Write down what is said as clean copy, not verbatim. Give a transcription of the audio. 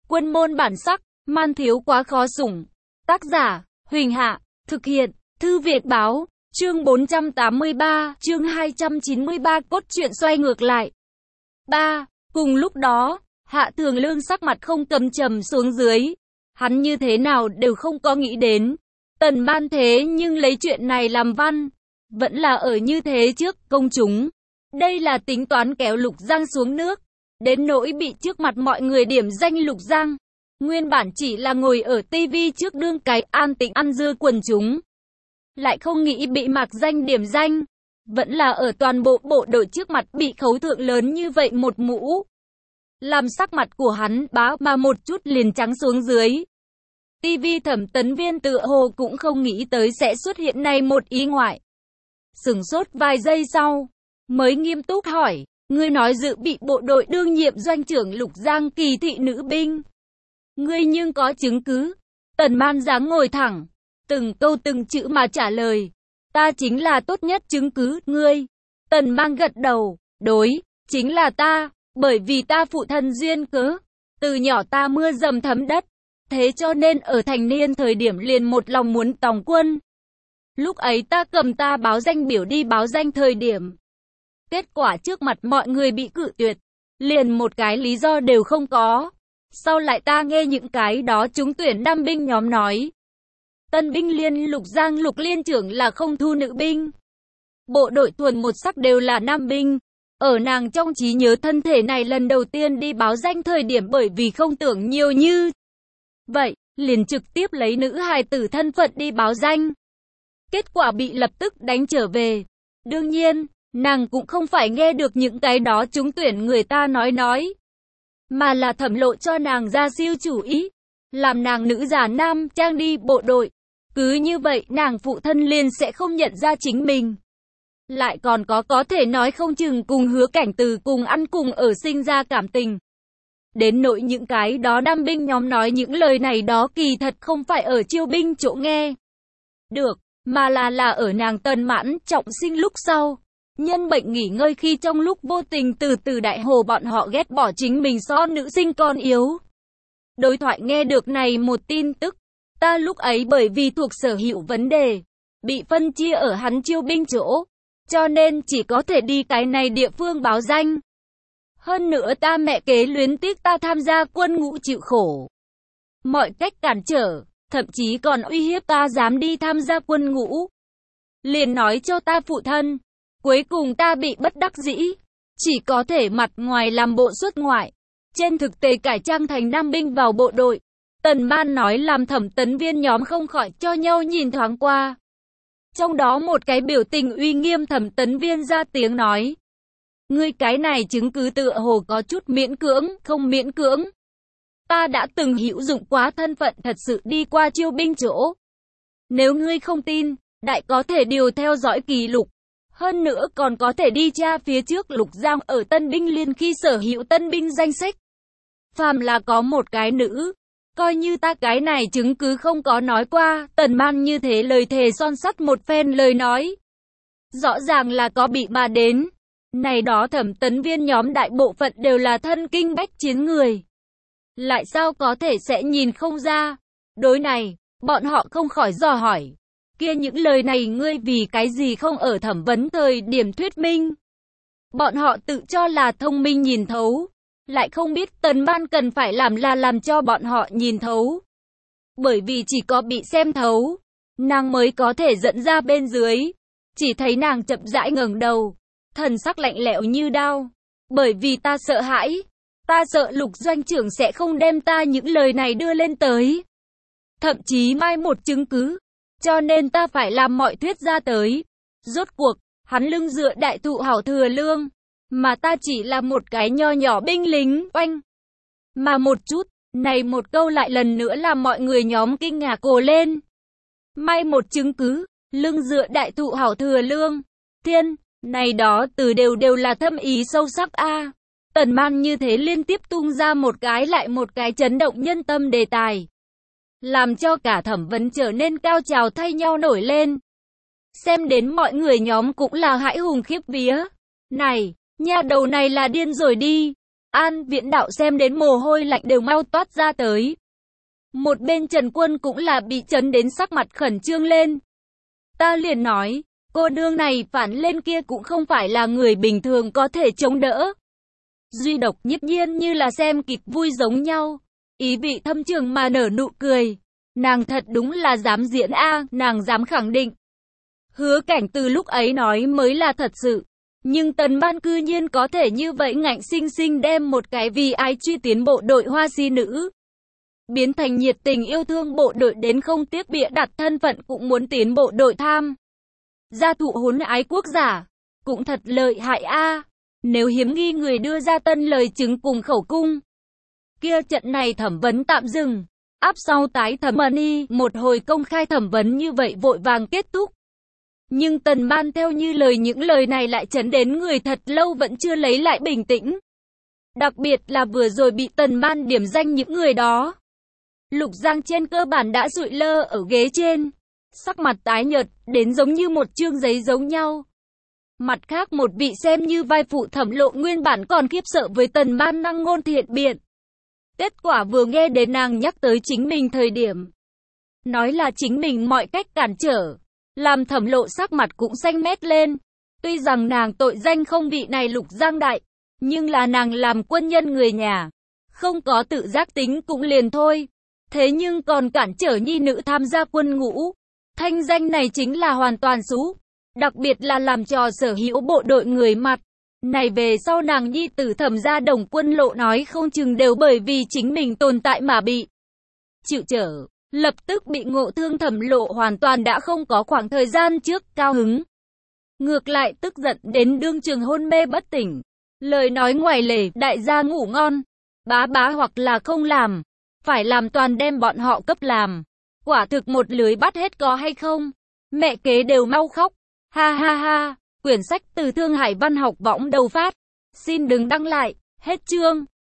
Quân môn bản sắc, man thiếu quá khó sủng. Tác giả, Huỳnh Hạ, thực hiện, Thư Việt Báo, chương 483, chương 293 cốt truyện xoay ngược lại. 3. Cùng lúc đó, Hạ Thường Lương sắc mặt không cầm trầm xuống dưới. Hắn như thế nào đều không có nghĩ đến. Tần Ban thế nhưng lấy chuyện này làm văn. Vẫn là ở như thế trước công chúng. Đây là tính toán kéo Lục Giang xuống nước. Đến nỗi bị trước mặt mọi người điểm danh Lục Giang. Nguyên bản chỉ là ngồi ở tivi trước đương cái an tĩnh ăn dưa quần chúng. Lại không nghĩ bị mạc danh điểm danh. Vẫn là ở toàn bộ bộ đội trước mặt bị khấu thượng lớn như vậy một mũ. Làm sắc mặt của hắn bá mà một chút liền trắng xuống dưới. tivi Thẩm Tấn Viên tựa hồ cũng không nghĩ tới sẽ xuất hiện này một ý ngoại. Sửng sốt vài giây sau, mới nghiêm túc hỏi, ngươi nói dự bị bộ đội đương nhiệm doanh trưởng Lục Giang kỳ thị nữ binh. Ngươi nhưng có chứng cứ? Tần Man dáng ngồi thẳng, từng câu từng chữ mà trả lời. Ta chính là tốt nhất chứng cứ, ngươi. Tần Man gật đầu, đối, chính là ta, bởi vì ta phụ thân duyên cớ. Từ nhỏ ta mưa dầm thấm đất, thế cho nên ở thành niên thời điểm liền một lòng muốn tòng quân. Lúc ấy ta cầm ta báo danh biểu đi báo danh thời điểm. Kết quả trước mặt mọi người bị cự tuyệt, liền một cái lý do đều không có. Sau lại ta nghe những cái đó trúng tuyển nam binh nhóm nói. Tân binh liên Lục Giang Lục liên trưởng là không thu nữ binh. Bộ đội thuần một sắc đều là nam binh. Ở nàng trong trí nhớ thân thể này lần đầu tiên đi báo danh thời điểm bởi vì không tưởng nhiều như vậy, liền trực tiếp lấy nữ hài tử thân phận đi báo danh. Kết quả bị lập tức đánh trở về. Đương nhiên, nàng cũng không phải nghe được những cái đó trúng tuyển người ta nói. Mà là Thẩm Lộ cho nàng ra siêu chủ ý. Làm nàng nữ giả nam trang đi bộ đội. Cứ như vậy nàng phụ thân liền sẽ không nhận ra chính mình. Lại còn có thể nói không chừng cùng Hứa Cảnh Từ cùng ăn cùng ở sinh ra cảm tình. Đến nỗi những cái đó nam binh nhóm nói những lời này đó kỳ thật không phải ở chiêu binh chỗ nghe được, mà là ở nàng Tần Mãn trọng sinh lúc sau. Nhân bệnh nghỉ ngơi khi trong lúc vô tình từ đại hồ bọn họ ghét bỏ chính mình so nữ sinh con yếu. Đối thoại nghe được này một tin tức. Ta lúc ấy bởi vì thuộc sở hữu vấn đề, bị phân chia ở hắn chiêu binh chỗ. Cho nên chỉ có thể đi cái này địa phương báo danh. Hơn nữa ta mẹ kế luyến tiếc ta tham gia quân ngũ chịu khổ. Mọi cách cản trở, thậm chí còn uy hiếp ta dám đi tham gia quân ngũ. Liền nói cho ta phụ thân. Cuối cùng ta bị bất đắc dĩ. Chỉ có thể mặt ngoài làm bộ xuất ngoại. Trên thực tế cải trang thành nam binh vào bộ đội. Tần Man nói làm Thẩm Tấn Viên nhóm không khỏi cho nhau nhìn thoáng qua. Trong đó một cái biểu tình uy nghiêm Thẩm Tấn Viên ra tiếng nói. Ngươi cái này chứng cứ tựa hồ có chút miễn cưỡng, không miễn cưỡng. Ta đã từng hữu dụng quá thân phận thật sự đi qua chiêu binh chỗ. Nếu ngươi không tin, đại có thể điều theo dõi kỳ lục. Hơn nữa còn có thể đi tra phía trước Lục Giang ở Tân binh liên khi sở hữu tân binh danh sách. Phàm là có một cái nữ. Coi như ta cái này chứng cứ không có nói qua, Tần Man như thế lời thề son sắt một phen lời nói. Rõ ràng là có bị mà đến. Này đó Thẩm Tấn Viên nhóm đại bộ phận đều là thân kinh bách chiến người. Lại sao có thể sẽ nhìn không ra? Đối này, bọn họ không khỏi dò hỏi. Kia những lời này ngươi vì cái gì không ở thẩm vấn thời điểm thuyết minh? Bọn họ tự cho là thông minh nhìn thấu. Lại không biết Tần Man cần phải làm là làm cho bọn họ nhìn thấu. Bởi vì chỉ có bị xem thấu, nàng mới có thể dẫn ra bên dưới. Chỉ thấy nàng chậm rãi ngẩng đầu, thần sắc lạnh lẽo như đao. Bởi vì ta sợ hãi, ta sợ Lục doanh trưởng sẽ không đem ta những lời này đưa lên tới. Thậm chí mai một chứng cứ, cho nên ta phải làm mọi thuyết ra tới. Rốt cuộc, hắn lưng dựa đại thụ hảo thừa lương. Mà ta chỉ là một cái nho nhỏ binh lính, oanh. Mà một chút, này một câu lại lần nữa làm mọi người nhóm kinh ngạc cổ lên. May một chứng cứ, lưng dựa đại thụ hảo thừa lương. Thiên, này đó từ đều là thâm ý sâu sắc a. Tần Man như thế liên tiếp tung ra một cái lại một cái chấn động nhân tâm đề tài. Làm cho cả thẩm vấn trở nên cao trào thay nhau nổi lên. Xem đến mọi người nhóm cũng là hãi hùng khiếp vía. Này! Nhà đầu này là điên rồi đi. An Viễn Đạo xem đến mồ hôi lạnh đều mau toát ra tới. Một bên Trần Quân cũng là bị chấn đến sắc mặt khẩn trương lên. Ta liền nói, cô nương này phản lên kia cũng không phải là người bình thường có thể chống đỡ. Duy Độc Nhiếp Nhiên như là xem kịch vui giống nhau, ý vị thâm trường mà nở nụ cười. Nàng thật đúng là dám diễn a, nàng dám khẳng định. Hứa Cảnh từ lúc ấy nói mới là thật sự. Nhưng Tần Ban cư nhiên có thể như vậy ngạnh sinh sinh đem một cái vì ai truy tiến bộ đội hoa si nữ biến thành nhiệt tình yêu thương bộ đội đến không tiếc bịa đặt thân phận cũng muốn tiến bộ đội tham gia thụ hốn ái quốc giả. Cũng thật lợi hại a. Nếu hiếm nghi người đưa ra tân lời chứng cùng khẩu cung, kia trận này thẩm vấn tạm dừng, áp sau tái thẩm vấn y, một hồi công khai thẩm vấn như vậy vội vàng kết thúc. Nhưng Tần Ban theo như lời những lời này lại chấn đến người thật lâu vẫn chưa lấy lại bình tĩnh. Đặc biệt là vừa rồi bị Tần Ban điểm danh những người đó. Lục Giang trên cơ bản đã sụi lơ ở ghế trên, sắc mặt tái nhợt, đến giống như một chương giấy giống nhau. Mặt khác một vị xem như vai phụ Thẩm Lộ nguyên bản còn khiếp sợ với Tần Ban năng ngôn thiện biện. Kết quả vừa nghe đến nàng nhắc tới chính mình thời điểm, nói là chính mình mọi cách cản trở, làm Thẩm Lộ sắc mặt cũng xanh mét lên. Tuy rằng nàng tội danh không vị này Lục Giang đại, nhưng là nàng làm quân nhân người nhà, không có tự giác tính cũng liền thôi. Thế nhưng còn cản trở nhi nữ tham gia quân ngũ, thanh danh này chính là hoàn toàn xú. Đặc biệt là làm trò sở hữu bộ đội người mặt. Này về sau nàng nhi tử Thẩm gia Đồng Quân Lộ nói không chừng đều bởi vì chính mình tồn tại mà bị chịu trở. Lập tức bị ngộ thương Thẩm Lộ hoàn toàn đã không có khoảng thời gian trước cao hứng. Ngược lại tức giận đến đương trường hôn mê bất tỉnh. Lời nói ngoài lề, đại gia ngủ ngon. Bá bá hoặc là không làm, phải làm toàn đem bọn họ cấp làm. Quả thực một lưới bắt hết có hay không? Mẹ kế đều mau khóc. Ha ha ha, quyển sách từ Thương Hải Văn học võng đầu phát. Xin đừng đăng lại, hết chương.